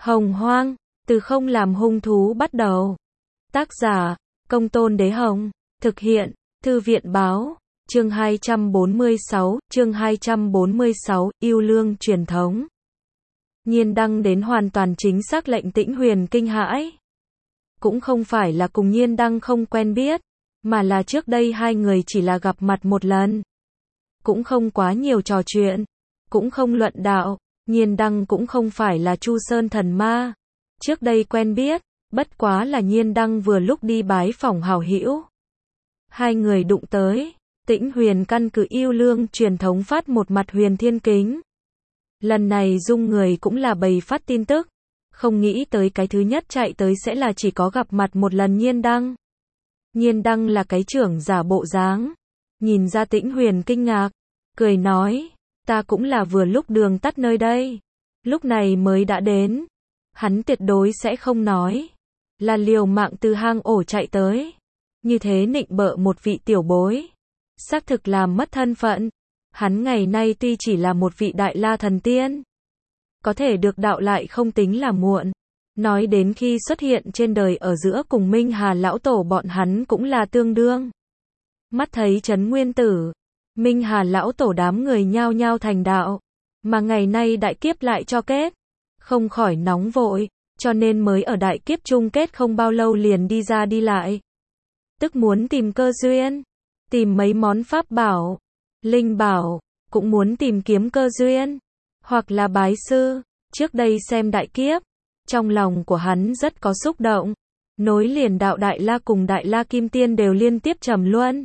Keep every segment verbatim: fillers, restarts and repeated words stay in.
Hồng Hoang, từ không làm hung thú bắt đầu. Tác giả, Công Tôn Đế Hồng. Thực hiện, Thư viện Báo. Chương hai trăm bốn mươi sáu, chương hai trăm bốn mươi sáu, yêu lương truyền thống. Nhiên Đăng đến hoàn toàn chính xác lệnh Tĩnh Huyền kinh hãi. Cũng không phải là cùng Nhiên Đăng không quen biết, mà là trước đây hai người chỉ là gặp mặt một lần. Cũng không quá nhiều trò chuyện, cũng không luận đạo, Nhiên Đăng cũng không phải là Chu Sơn thần ma. Trước đây quen biết, bất quá là Nhiên Đăng vừa lúc đi bái phỏng hảo hữu. Hai người đụng tới, Tĩnh Huyền căn cứ yêu lương truyền thống phát một mặt huyền thiên kính. Lần này dung người cũng là bày phát tin tức, không nghĩ tới cái thứ nhất chạy tới sẽ là chỉ có gặp mặt một lần Nhiên Đăng. Nhiên Đăng là cái trưởng giả bộ dáng, nhìn ra Tĩnh Huyền kinh ngạc, cười nói, ta cũng là vừa lúc đường tắt nơi đây, lúc này mới đã đến. Hắn tuyệt đối sẽ không nói, là liều mạng từ hang ổ chạy tới, như thế nịnh bợ một vị tiểu bối, xác thực làm mất thân phận. Hắn ngày nay tuy chỉ là một vị đại la thần tiên, có thể được đạo lại không tính là muộn. Nói đến khi xuất hiện trên đời ở giữa cùng Minh Hà lão tổ bọn hắn cũng là tương đương. Mắt thấy Trấn Nguyên Tử, Minh Hà lão tổ đám người nhao nhao thành đạo, mà ngày nay đại kiếp lại cho kết, không khỏi nóng vội, cho nên mới ở đại kiếp chung kết không bao lâu liền đi ra đi lại. Tức muốn tìm cơ duyên, tìm mấy món pháp bảo, linh bảo, cũng muốn tìm kiếm cơ duyên, hoặc là bái sư. Trước đây xem đại kiếp, trong lòng của hắn rất có xúc động, nối liền đạo Đại La cùng Đại La Kim Tiên đều liên tiếp trầm luân.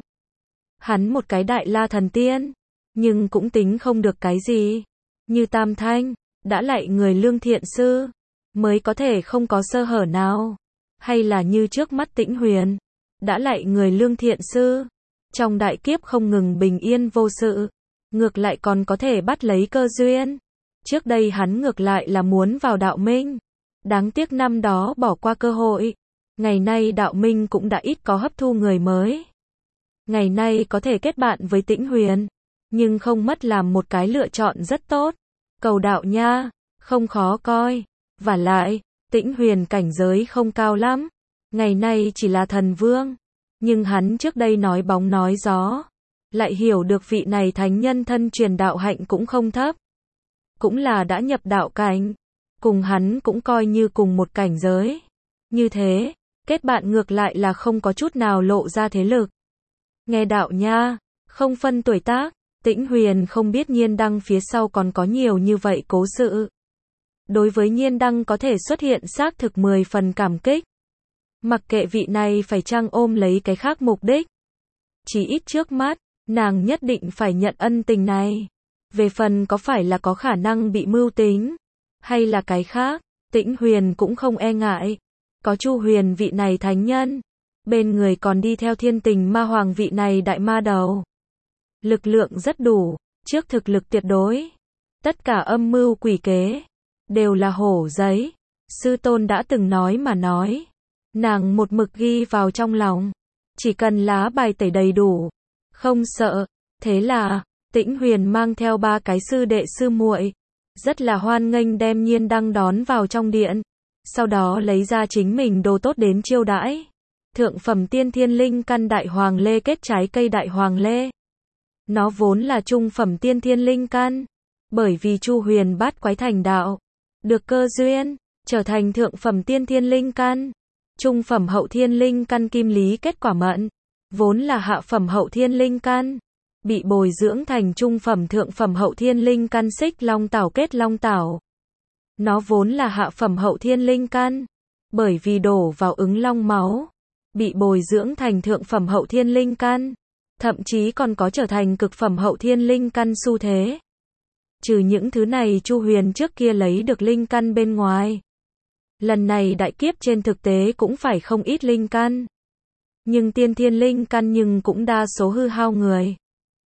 Hắn một cái Đại La thần tiên, nhưng cũng tính không được cái gì, như Tam Thanh, đã lại người lương thiện sư, mới có thể không có sơ hở nào, hay là như trước mắt Tĩnh Huyền, đã lại người lương thiện sư, trong đại kiếp không ngừng bình yên vô sự, ngược lại còn có thể bắt lấy cơ duyên. Trước đây hắn ngược lại là muốn vào đạo minh, đáng tiếc năm đó bỏ qua cơ hội. Ngày nay đạo minh cũng đã ít có hấp thu người mới. Ngày nay có thể kết bạn với Tĩnh Huyền, nhưng không mất làm một cái lựa chọn rất tốt. Cầu đạo nha, không khó coi. Vả lại, Tĩnh Huyền cảnh giới không cao lắm, ngày nay chỉ là thần vương, nhưng hắn trước đây nói bóng nói gió, lại hiểu được vị này thánh nhân thân truyền đạo hạnh cũng không thấp, cũng là đã nhập đạo cảnh, cùng hắn cũng coi như cùng một cảnh giới. Như thế, kết bạn ngược lại là không có chút nào lộ ra thế lực. Nghe đạo nha, không phân tuổi tác, Tĩnh Huyền không biết Nhiên Đăng phía sau còn có nhiều như vậy cố sự. Đối với Nhiên Đăng có thể xuất hiện xác thực mười phần cảm kích. Mặc kệ vị này phải chăng ôm lấy cái khác mục đích, chỉ ít trước mắt, nàng nhất định phải nhận ân tình này. Về phần có phải là có khả năng bị mưu tính, hay là cái khác, Tĩnh Huyền cũng không e ngại. Có Chu Huyền vị này thánh nhân, bên người còn đi theo Thiên Tình Ma Hoàng vị này đại ma đầu. Lực lượng rất đủ, trước thực lực tuyệt đối. Tất cả âm mưu quỷ kế, đều là hổ giấy. Sư tôn đã từng nói mà nói. Nàng một mực ghi vào trong lòng. Chỉ cần lá bài tẩy đầy đủ, không sợ. Thế là, Tĩnh Huyền mang theo ba cái sư đệ sư muội, rất là hoan nghênh đem Nhiên Đăng đón vào trong điện. Sau đó lấy ra chính mình đồ tốt đến chiêu đãi. Thượng phẩm tiên thiên linh căn đại hoàng lê kết trái cây đại hoàng lê. Nó vốn là trung phẩm tiên thiên linh căn, bởi vì Chu Huyền bát quái thành đạo, được cơ duyên, trở thành thượng phẩm tiên thiên linh căn. Trung phẩm hậu thiên linh căn kim lý kết quả mận, vốn là hạ phẩm hậu thiên linh căn, bị bồi dưỡng thành trung phẩm thượng phẩm hậu thiên linh căn xích long tảo kết long tảo. Nó vốn là hạ phẩm hậu thiên linh căn, bởi vì đổ vào ứng long máu, bị bồi dưỡng thành thượng phẩm hậu thiên linh căn, thậm chí còn có trở thành cực phẩm hậu thiên linh căn xu thế. Trừ những thứ này Chu Huyền trước kia lấy được linh căn bên ngoài, lần này đại kiếp trên thực tế cũng phải không ít linh căn. Nhưng tiên thiên linh căn nhưng cũng đa số hư hao người.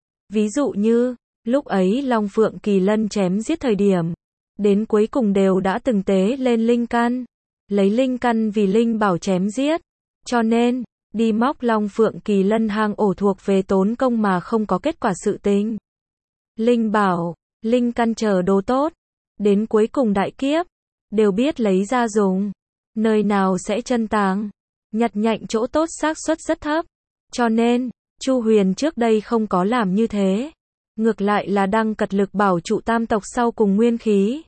Ví dụ như, lúc ấy Long Phượng Kỳ Lân chém giết thời điểm, đến cuối cùng đều đã từng tế lên linh căn, lấy linh căn vì linh bảo chém giết. Cho nên, đi móc Long Phượng Kỳ Lân hang ổ thuộc về tốn công mà không có kết quả sự tình. Linh bảo, linh căn chờ đồ tốt, đến cuối cùng đại kiếp, đều biết lấy ra dùng. Nơi nào sẽ chân tàng, nhặt nhạnh chỗ tốt xác suất rất thấp. Cho nên, Chu Huyền trước đây không có làm như thế. Ngược lại là đang cật lực bảo trụ tam tộc sau cùng nguyên khí.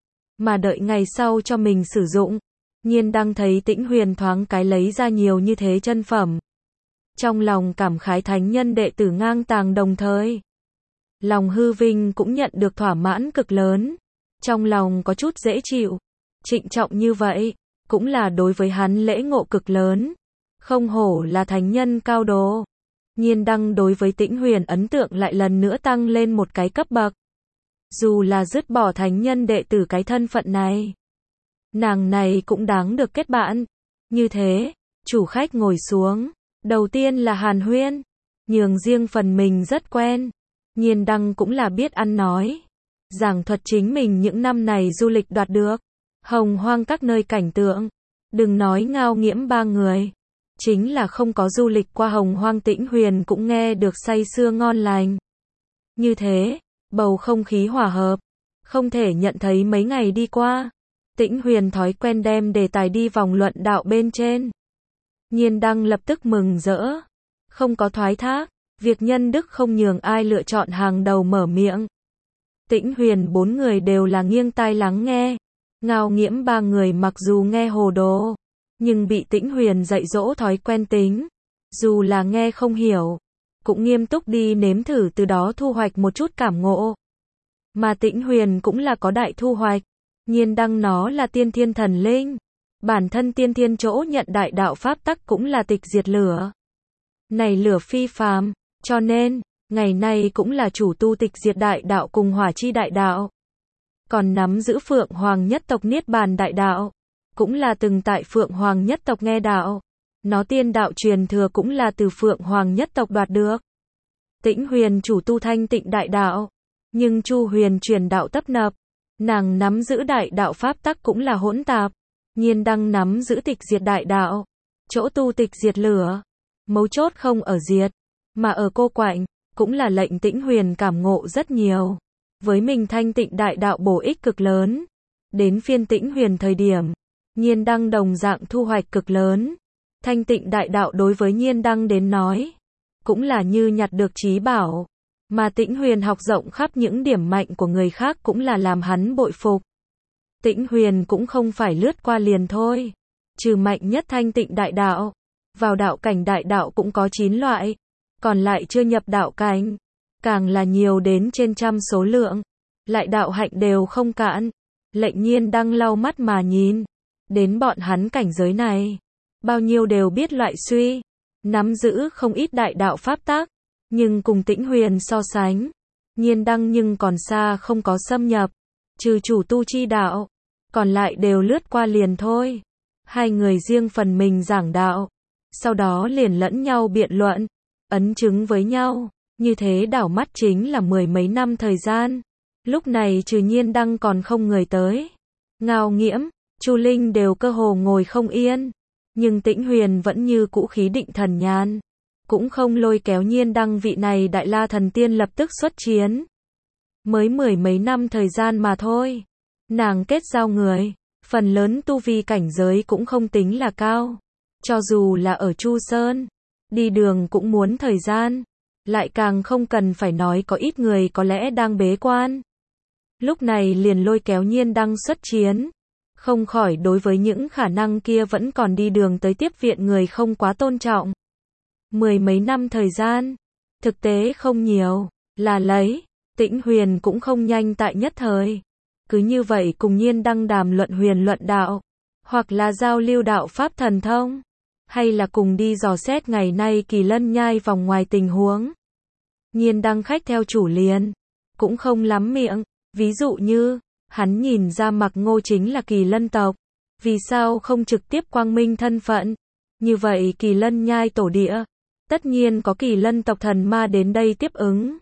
Mà đợi ngày sau cho mình sử dụng. Nhiên Đăng thấy Tĩnh Huyền thoáng cái lấy ra nhiều như thế chân phẩm. Trong lòng cảm khái thánh nhân đệ tử ngang tàng đồng thời. Lòng hư vinh cũng nhận được thỏa mãn cực lớn. Trong lòng có chút dễ chịu. Trịnh trọng như vậy, cũng là đối với hắn lễ ngộ cực lớn. Không hổ là thánh nhân cao đồ. Nhiên Đăng đối với Tĩnh Huyền ấn tượng lại lần nữa tăng lên một cái cấp bậc. Dù là dứt bỏ thánh nhân đệ tử cái thân phận này, nàng này cũng đáng được kết bạn. Như thế, chủ khách ngồi xuống. Đầu tiên là hàn huyên. Nhường riêng phần mình rất quen. Nhiên Đăng cũng là biết ăn nói. Giảng thuật chính mình những năm này du lịch đoạt được. Hồng hoang các nơi cảnh tượng. Đừng nói Ngao Nghiễm ba người. Chính là không có du lịch qua Hồng hoang Tĩnh Huyền cũng nghe được say sưa ngon lành. Như thế, bầu không khí hòa hợp. Không thể nhận thấy mấy ngày đi qua. Tĩnh Huyền thói quen đem đề tài đi vòng luận đạo bên trên. Nhiên Đăng lập tức mừng rỡ. Không có thoái thác. Việc nhân đức không nhường ai lựa chọn hàng đầu mở miệng. Tĩnh Huyền bốn người đều là nghiêng tai lắng nghe. Ngao Nghiễm ba người mặc dù nghe hồ đồ, nhưng bị Tĩnh Huyền dạy dỗ thói quen tính. Dù là nghe không hiểu, cũng nghiêm túc đi nếm thử từ đó thu hoạch một chút cảm ngộ. Mà Tĩnh Huyền cũng là có đại thu hoạch. Nhiên Đăng nó là tiên thiên thần linh. Bản thân tiên thiên chỗ nhận đại đạo pháp tắc cũng là tịch diệt lửa. Này lửa phi phàm, cho nên, ngày nay cũng là chủ tu tịch diệt đại đạo cùng hỏa chi đại đạo. Còn nắm giữ Phượng Hoàng nhất tộc Niết Bàn đại đạo, cũng là từng tại Phượng Hoàng nhất tộc nghe đạo. Nó tiên đạo truyền thừa cũng là từ Phượng Hoàng nhất tộc đoạt được. Tĩnh Huyền chủ tu thanh tịnh đại đạo, nhưng Chu Huyền truyền đạo tấp nập. Nàng nắm giữ đại đạo pháp tắc cũng là hỗn tạp. Nhiên Đăng nắm giữ tịch diệt đại đạo, chỗ tu tịch diệt lửa. Mấu chốt không ở diệt, mà ở cô quạnh, cũng là lệnh Tĩnh Huyền cảm ngộ rất nhiều. Với mình thanh tịnh đại đạo bổ ích cực lớn. Đến phiên Tĩnh Huyền thời điểm, Nhiên Đăng đồng dạng thu hoạch cực lớn. Thanh tịnh đại đạo đối với Nhiên Đăng đến nói, cũng là như nhặt được trí bảo. Mà Tĩnh Huyền học rộng khắp những điểm mạnh của người khác cũng là làm hắn bội phục. Tĩnh Huyền cũng không phải lướt qua liền thôi. Trừ mạnh nhất thanh tịnh đại đạo, vào đạo cảnh đại đạo cũng có chín loại. Còn lại chưa nhập đạo cảnh, càng là nhiều đến trên trăm số lượng. Lại đạo hạnh đều không cạn. Lệnh Nhiên Đăng lau mắt mà nhìn. Đến bọn hắn cảnh giới này, bao nhiêu đều biết loại suy. Nắm giữ không ít đại đạo pháp tắc. Nhưng cùng Tĩnh Huyền so sánh, Nhiên Đăng nhưng còn xa không có xâm nhập. Trừ chủ tu chi đạo, còn lại đều lướt qua liền thôi. Hai người riêng phần mình giảng đạo, sau đó liền lẫn nhau biện luận, ấn chứng với nhau. Như thế đảo mắt chính là mười mấy năm thời gian. Lúc này trừ Nhiên Đăng còn không người tới. Ngao Nghiễm, Chu Linh đều cơ hồ ngồi không yên. Nhưng Tĩnh Huyền vẫn như cũ khí định thần nhàn. Cũng không lôi kéo Nhiên Đăng vị này đại la thần tiên lập tức xuất chiến. Mới mười mấy năm thời gian mà thôi. Nàng kết giao người, phần lớn tu vi cảnh giới cũng không tính là cao. Cho dù là ở Chu Sơn, đi đường cũng muốn thời gian. Lại càng không cần phải nói có ít người có lẽ đang bế quan. Lúc này liền lôi kéo Nhiên Đăng xuất chiến. Không khỏi đối với những khả năng kia vẫn còn đi đường tới tiếp viện người không quá tôn trọng. Mười mấy năm thời gian, thực tế không nhiều, là lấy. Tĩnh Huyền cũng không nhanh tại nhất thời. Cứ như vậy cùng Nhiên Đăng đàm luận huyền luận đạo, hoặc là giao lưu đạo pháp thần thông, hay là cùng đi dò xét ngày nay Kỳ Lân nhai vòng ngoài tình huống. Nhiên Đăng khách theo chủ liền, cũng không lắm miệng. Ví dụ như, hắn nhìn ra Mặc Ngô chính là Kỳ Lân tộc, vì sao không trực tiếp quang minh thân phận? Như vậy Kỳ Lân nhai tổ địa, tất nhiên có Kỳ Lân tộc thần ma đến đây tiếp ứng.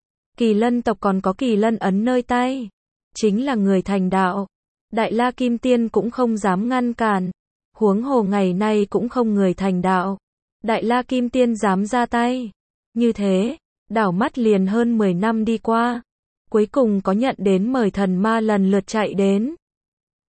Kỳ Lân tộc còn có Kỳ Lân ấn nơi tay, chính là người thành đạo. Đại La Kim Tiên cũng không dám ngăn cản, huống hồ ngày nay cũng không người thành đạo. Đại La Kim Tiên dám ra tay. Như thế, đảo mắt liền hơn mười năm đi qua. Cuối cùng có nhận đến mời thần ma lần lượt chạy đến.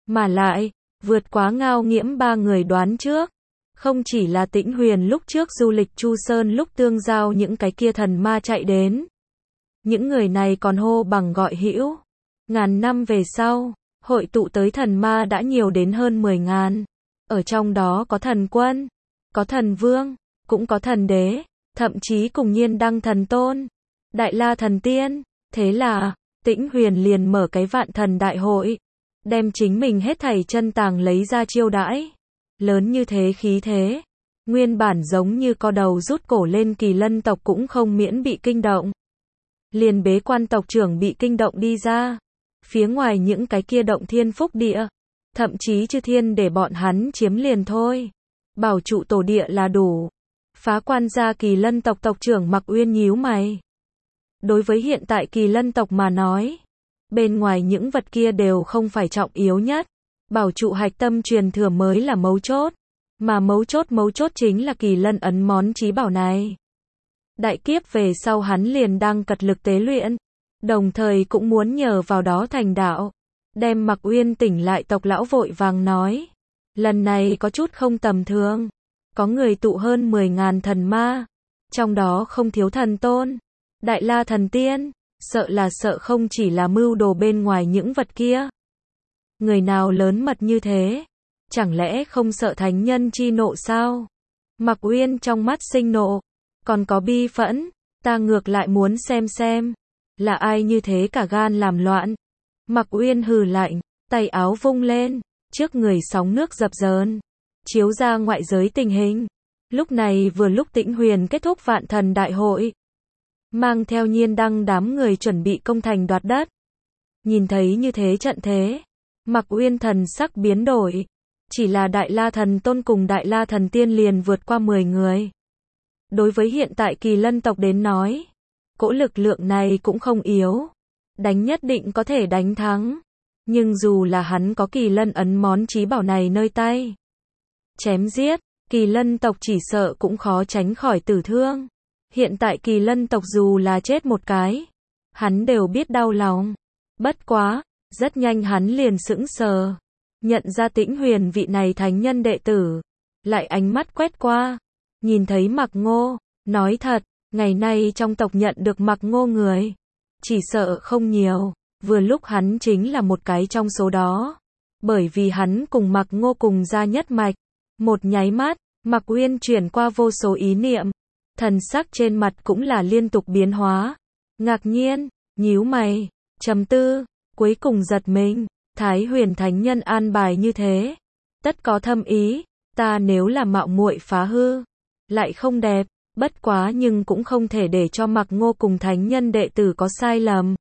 Mà lại, vượt quá Ngao Nghiễm ba người đoán trước. Không chỉ là Tĩnh Huyền lúc trước du lịch Chu Sơn lúc tương giao những cái kia thần ma chạy đến. Những người này còn hô bằng gọi hữu. Ngàn năm về sau, hội tụ tới thần ma đã nhiều đến hơn mười ngàn. Ở trong đó có thần quân, có thần vương, cũng có thần đế, thậm chí cùng Nhiên Đăng thần tôn, Đại La thần tiên. Thế là, Tĩnh Huyền liền mở cái vạn thần đại hội, đem chính mình hết thảy chân tàng lấy ra chiêu đãi. Lớn như thế khí thế, nguyên bản giống như co đầu rút cổ lên Kỳ Lân tộc cũng không miễn bị kinh động. Liền Bế Quan tộc trưởng bị kinh động đi ra. Phía ngoài những cái kia động thiên phúc địa, thậm chí chư thiên để bọn hắn chiếm liền thôi. Bảo trụ tổ địa là đủ. Phá Quan gia Kỳ Lân tộc tộc trưởng Mặc Uyên nhíu mày. Đối với hiện tại Kỳ Lân tộc mà nói, bên ngoài những vật kia đều không phải trọng yếu nhất. Bảo trụ hạch tâm truyền thừa mới là mấu chốt. Mà mấu chốt mấu chốt chính là Kỳ Lân ấn món chí bảo này. Đại kiếp về sau hắn liền đang cật lực tế luyện, đồng thời cũng muốn nhờ vào đó thành đạo. Đem Mặc Uyên tỉnh lại tộc lão vội vàng nói. Lần này có chút không tầm thường. Có người tụ hơn mười ngàn thần ma. Trong đó không thiếu thần tôn, Đại La thần tiên. Sợ là sợ không chỉ là mưu đồ bên ngoài những vật kia. Người nào lớn mật như thế? Chẳng lẽ không sợ thánh nhân chi nộ sao? Mặc Uyên trong mắt sinh nộ. Còn có bi phẫn. Ta ngược lại muốn xem xem. Là ai như thế cả gan làm loạn? Mặc Uyên hừ lạnh. Tay áo vung lên. Trước người sóng nước dập dờn. Chiếu ra ngoại giới tình hình. Lúc này vừa lúc Tĩnh Huyền kết thúc vạn thần đại hội. Mang theo Nhiên Đăng đám người chuẩn bị công thành đoạt đất. Nhìn thấy như thế trận thế. Mặc Uyên thần sắc biến đổi. Chỉ là Đại La thần tôn cùng Đại La thần tiên liền vượt qua mười người. Đối với hiện tại Kỳ Lân tộc đến nói, cỗ lực lượng này cũng không yếu. Đánh nhất định có thể đánh thắng. Nhưng dù là hắn có Kỳ Lân ấn món chí bảo này nơi tay, chém giết, Kỳ Lân tộc chỉ sợ cũng khó tránh khỏi tử thương. Hiện tại Kỳ Lân tộc dù là chết một cái, hắn đều biết đau lòng. Bất quá, rất nhanh hắn liền sững sờ. Nhận ra Tĩnh Huyền vị này thánh nhân đệ tử. Lại ánh mắt quét qua. Nhìn thấy Mặc Ngô. Nói thật, ngày nay trong tộc nhận được Mặc Ngô người. Chỉ sợ không nhiều. Vừa lúc hắn chính là một cái trong số đó. Bởi vì hắn cùng Mặc Ngô cùng ra nhất mạch. Một nháy mắt, Mặc Uyên chuyển qua vô số ý niệm. Thần sắc trên mặt cũng là liên tục biến hóa. Ngạc nhiên, nhíu mày, trầm tư, cuối cùng giật mình. Thái Huyền thánh nhân an bài như thế, tất có thâm ý. Ta nếu là mạo muội phá hư, lại không đẹp. Bất quá nhưng cũng không thể để cho Mặc Ngô cùng thánh nhân đệ tử có sai lầm.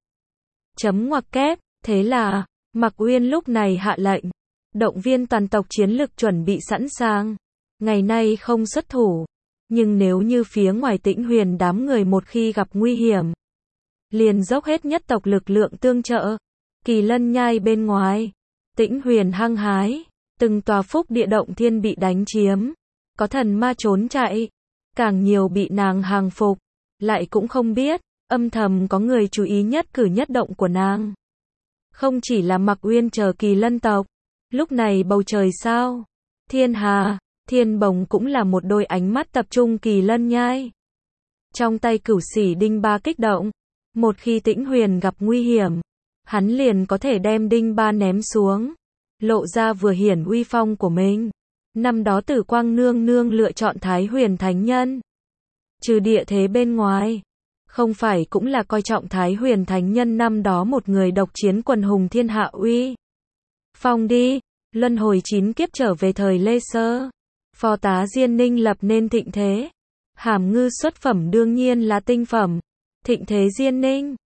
Chấm ngoặc kép. Thế là, Mặc Uyên lúc này hạ lệnh, động viên toàn tộc chiến lực chuẩn bị sẵn sàng. Ngày nay không xuất thủ, nhưng nếu như phía ngoài Tĩnh Huyền đám người một khi gặp nguy hiểm, liền dốc hết nhất tộc lực lượng tương trợ. Kỳ Lân nhai bên ngoài, Tĩnh Huyền hăng hái, từng tòa phúc địa động thiên bị đánh chiếm, có thần ma trốn chạy, càng nhiều bị nàng hàng phục, lại cũng không biết, âm thầm có người chú ý nhất cử nhất động của nàng. Không chỉ là Mặc Uyên chờ Kỳ Lân tộc, lúc này bầu trời sao, Thiên Hà, Thiên Bồng cũng là một đôi ánh mắt tập trung Kỳ Lân nhai. Trong tay Cửu Sỉ đinh ba kích động, một khi Tĩnh Huyền gặp nguy hiểm, hắn liền có thể đem đinh ba ném xuống, lộ ra vừa hiển uy phong của mình. Năm đó Tử Quang nương nương lựa chọn Thái Huyền thánh nhân, trừ địa thế bên ngoài, không phải cũng là coi trọng Thái Huyền thánh nhân năm đó một người độc chiến quần hùng thiên hạ uy phong đi. Luân hồi chín kiếp trở về thời Lê Sơ, phò tá Diên Ninh lập nên thịnh thế. Hàm Ngư xuất phẩm đương nhiên là tinh phẩm. Thịnh thế Diên Ninh